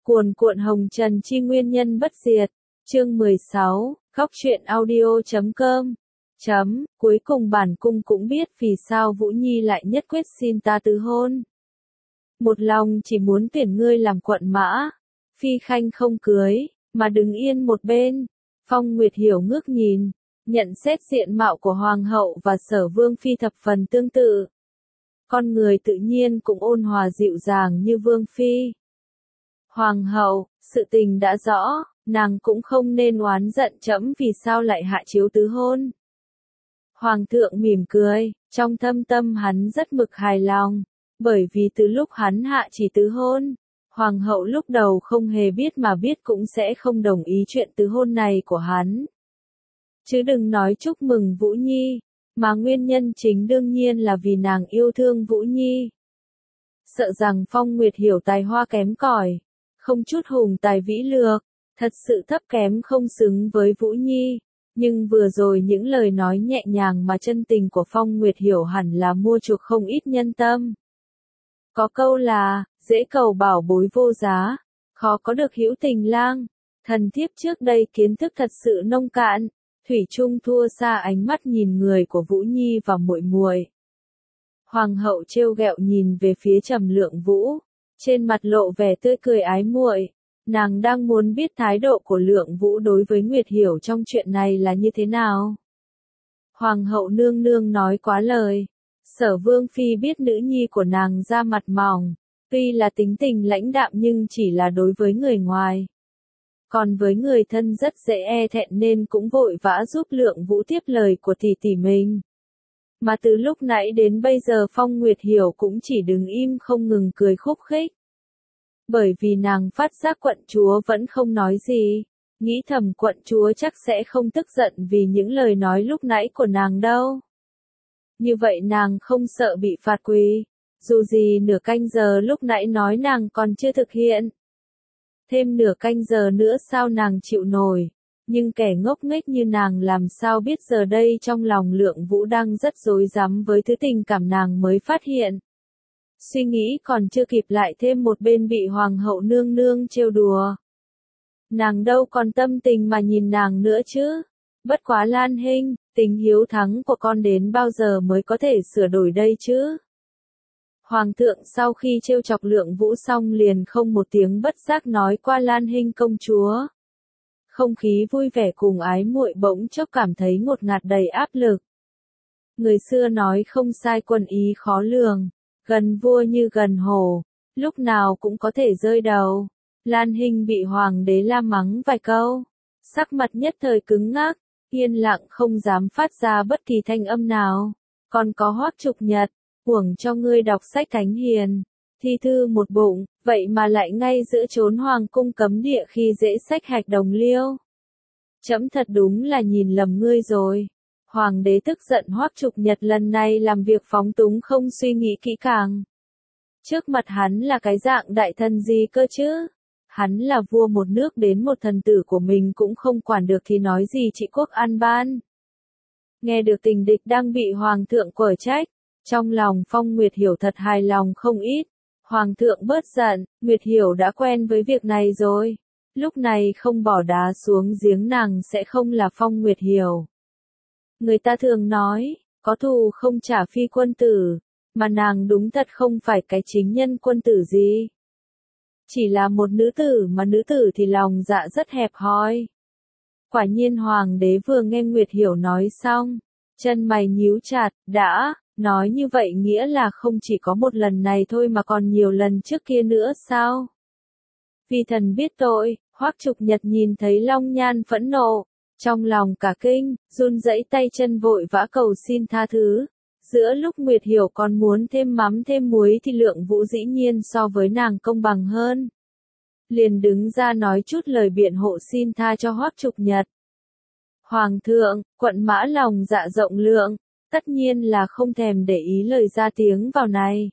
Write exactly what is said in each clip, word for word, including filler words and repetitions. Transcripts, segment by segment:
Cuồn cuộn hồng trần chi nguyên nhân bất diệt. Chương mười sáu, góc truyện audio chấm com. Chấm, cuối cùng bản cung cũng biết vì sao Vũ Nhi lại nhất quyết xin ta tứ hôn. Một lòng chỉ muốn tuyển ngươi làm quận mã. Phi khanh không cưới, mà đứng yên một bên. Phong Nguyệt Hiểu ngước nhìn, nhận xét diện mạo của Hoàng hậu và Sở Vương Phi thập phần tương tự. Con người tự nhiên cũng ôn hòa dịu dàng như Vương Phi. Hoàng hậu, sự tình đã rõ, nàng cũng không nên oán giận trẫm vì sao lại hạ chiếu tứ hôn. Hoàng thượng mỉm cười, trong thâm tâm hắn rất mực hài lòng, bởi vì từ lúc hắn hạ chỉ tứ hôn, Hoàng hậu lúc đầu không hề biết mà biết cũng sẽ không đồng ý chuyện tứ hôn này của hắn. Chứ đừng nói chúc mừng Vũ Nhi, mà nguyên nhân chính đương nhiên là vì nàng yêu thương Vũ Nhi. Sợ rằng Phong Nguyệt Hiểu tài hoa kém cỏi, không chút hùng tài vĩ lược, thật sự thấp kém không xứng với Vũ Nhi, nhưng vừa rồi những lời nói nhẹ nhàng mà chân tình của Phong Nguyệt Hiểu hẳn là mua chuộc không ít nhân tâm. Có câu là, dễ cầu bảo bối vô giá, khó có được hữu tình lang, thần thiếp trước đây kiến thức thật sự nông cạn, thủy chung thua xa ánh mắt nhìn người của Vũ Nhi và muội muội. Hoàng hậu trêu ghẹo nhìn về phía Trầm Lượng Vũ, trên mặt lộ vẻ tươi cười ái muội, nàng đang muốn biết thái độ của Lượng Vũ đối với Nguyệt Hiểu trong chuyện này là như thế nào. Hoàng hậu nương nương nói quá lời, Sở Vương Phi biết nữ nhi của nàng da mặt mỏng, tuy là tính tình lãnh đạm nhưng chỉ là đối với người ngoài. Còn với người thân rất dễ e thẹn nên cũng vội vã giúp Lượng Vũ tiếp lời của tỷ tỷ mình. Mà từ lúc nãy đến bây giờ Phong Nguyệt Hiểu cũng chỉ đứng im không ngừng cười khúc khích. Bởi vì nàng phát giác quận chúa vẫn không nói gì, nghĩ thầm quận chúa chắc sẽ không tức giận vì những lời nói lúc nãy của nàng đâu. Như vậy nàng không sợ bị phạt quỳ, dù gì nửa canh giờ lúc nãy nói nàng còn chưa thực hiện. Thêm nửa canh giờ nữa sao nàng chịu nổi, nhưng kẻ ngốc nghếch như nàng làm sao biết giờ đây trong lòng Lượng Vũ đang rất rối rắm với thứ tình cảm nàng mới phát hiện. Suy nghĩ còn chưa kịp lại thêm một bên bị Hoàng hậu nương nương trêu đùa. Nàng đâu còn tâm tình mà nhìn nàng nữa chứ, bất quá Lan Hinh, tình hiếu thắng của con đến bao giờ mới có thể sửa đổi đây chứ. Hoàng thượng sau khi trêu chọc Lượng Vũ xong liền không một tiếng bất giác nói qua Lan Hinh công chúa. Không khí vui vẻ cùng ái muội bỗng chốc cảm thấy ngột ngạt đầy áp lực. Người xưa nói không sai quân ý khó lường, gần vua như gần hổ, lúc nào cũng có thể rơi đầu. Lan Hinh bị hoàng đế la mắng vài câu, sắc mặt nhất thời cứng ngắc, yên lặng không dám phát ra bất kỳ thanh âm nào. Còn có Hoắc Trục Nhật, uổng cho ngươi đọc sách thánh hiền, thi thư một bụng, vậy mà lại ngay giữa chốn hoàng cung cấm địa khi dễ sách hạch đồng liêu. Trẫm thật đúng là nhìn lầm ngươi rồi. Hoàng đế tức giận Hoắc Trục Nhật lần này làm việc phóng túng không suy nghĩ kỹ càng. Trước mặt hắn là cái dạng đại thần gì cơ chứ? Hắn là vua một nước đến một thần tử của mình cũng không quản được thì nói gì trị quốc an ban. Nghe được tình địch đang bị hoàng thượng quở trách, trong lòng Phong Nguyệt Hiểu thật hài lòng không ít. Hoàng thượng bớt giận, Nguyệt Hiểu đã quen với việc này rồi. Lúc này không bỏ đá xuống giếng nàng sẽ không là Phong Nguyệt Hiểu. Người ta thường nói, có thù không trả phi quân tử, mà nàng đúng thật không phải cái chính nhân quân tử gì. Chỉ là một nữ tử mà nữ tử thì lòng dạ rất hẹp hòi. Quả nhiên hoàng đế vừa nghe Nguyệt Hiểu nói xong, chân mày nhíu chặt, đã, nói như vậy nghĩa là không chỉ có một lần này thôi mà còn nhiều lần trước kia nữa sao? Vì thần biết tội, Hoắc Trục Nhật nhìn thấy Long Nhan phẫn nộ, trong lòng cả kinh, run rẩy tay chân vội vã cầu xin tha thứ. Giữa lúc Nguyệt Hiểu còn muốn thêm mắm thêm muối thì Lượng Vũ dĩ nhiên so với nàng công bằng hơn. Liền đứng ra nói chút lời biện hộ xin tha cho Hoắc Trục Nhật. Hoàng thượng, quận mã lòng dạ rộng lượng, tất nhiên là không thèm để ý lời ra tiếng vào này.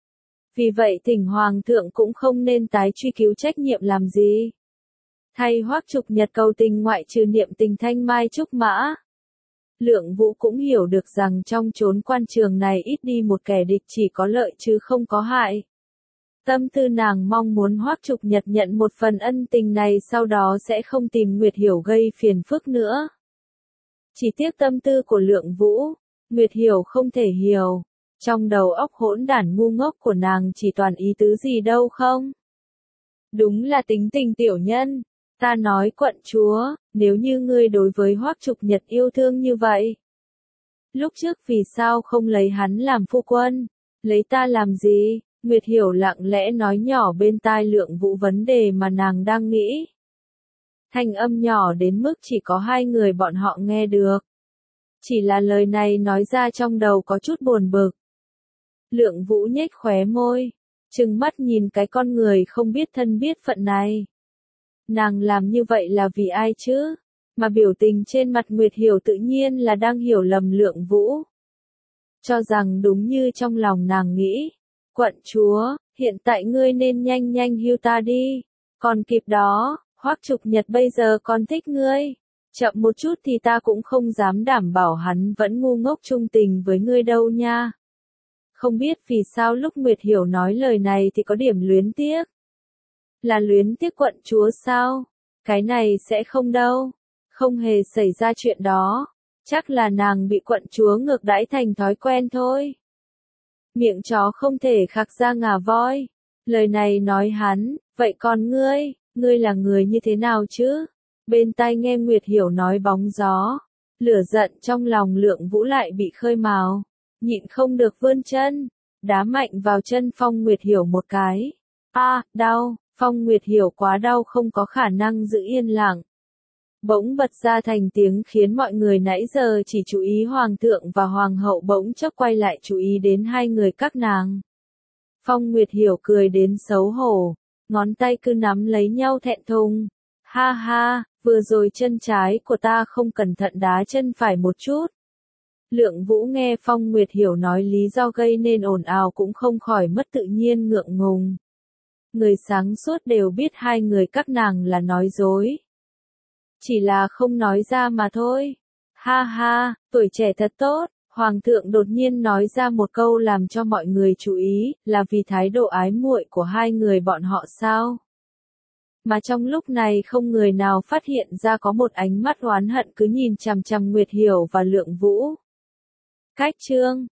Vì vậy thỉnh Hoàng thượng cũng không nên tái truy cứu trách nhiệm làm gì. Thay Hoắc Trục Nhật cầu tình ngoại trừ niệm tình thanh mai trúc mã. Lượng Vũ cũng hiểu được rằng trong chốn quan trường này ít đi một kẻ địch chỉ có lợi chứ không có hại. Tâm tư nàng mong muốn Hoắc Trục Nhật nhận một phần ân tình này sau đó sẽ không tìm Nguyệt Hiểu gây phiền phức nữa. Chỉ tiếc tâm tư của Lượng Vũ, Nguyệt Hiểu không thể hiểu. Trong đầu óc hỗn đản ngu ngốc của nàng chỉ toàn ý tứ gì đâu không? Đúng là tính tình tiểu nhân. Ta nói quận chúa, nếu như ngươi đối với Hoắc Trục Nhật yêu thương như vậy, lúc trước vì sao không lấy hắn làm phu quân? Lấy ta làm gì? Nguyệt Hiểu lặng lẽ nói nhỏ bên tai Lượng Vũ vấn đề mà nàng đang nghĩ. Thanh âm nhỏ đến mức chỉ có hai người bọn họ nghe được. Chỉ là lời này nói ra trong đầu có chút buồn bực. Lượng Vũ nhếch khóe môi, trừng mắt nhìn cái con người không biết thân biết phận này. Nàng làm như vậy là vì ai chứ? Mà biểu tình trên mặt Nguyệt Hiểu tự nhiên là đang hiểu lầm Lượng Vũ. Cho rằng đúng như trong lòng nàng nghĩ. Quận chúa, hiện tại ngươi nên nhanh nhanh hưu ta đi. Còn kịp đó, Hoắc Trục Nhật bây giờ còn thích ngươi. Chậm một chút thì ta cũng không dám đảm bảo hắn vẫn ngu ngốc trung tình với ngươi đâu nha. Không biết vì sao lúc Nguyệt Hiểu nói lời này thì có điểm luyến tiếc. Là luyến tiếc quận chúa sao? Cái này sẽ không đâu. Không hề xảy ra chuyện đó. Chắc là nàng bị quận chúa ngược đãi thành thói quen thôi. Miệng chó không thể khạc ra ngà voi. Lời này nói hắn, vậy còn ngươi, ngươi là người như thế nào chứ? Bên tai nghe Nguyệt Hiểu nói bóng gió. Lửa giận trong lòng Lượng Vũ lại bị khơi mào. Nhịn không được vươn chân. Đá mạnh vào chân Phong Nguyệt Hiểu một cái. A, à, đau. Phong Nguyệt Hiểu quá đau không có khả năng giữ yên lặng. Bỗng bật ra thành tiếng khiến mọi người nãy giờ chỉ chú ý Hoàng thượng và Hoàng hậu bỗng chốc quay lại chú ý đến hai người các nàng. Phong Nguyệt Hiểu cười đến xấu hổ, ngón tay cứ nắm lấy nhau thẹn thùng. Ha ha, vừa rồi chân trái của ta không cẩn thận đá chân phải một chút. Lượng Vũ nghe Phong Nguyệt Hiểu nói lý do gây nên ồn ào cũng không khỏi mất tự nhiên ngượng ngùng. Người sáng suốt đều biết hai người các nàng là nói dối. Chỉ là không nói ra mà thôi. Ha ha, tuổi trẻ thật tốt. Hoàng thượng đột nhiên nói ra một câu làm cho mọi người chú ý, là vì thái độ ái muội của hai người bọn họ sao? Mà trong lúc này không người nào phát hiện ra có một ánh mắt oán hận cứ nhìn chằm chằm Nguyệt Hiểu và Lượng Vũ. Cách chương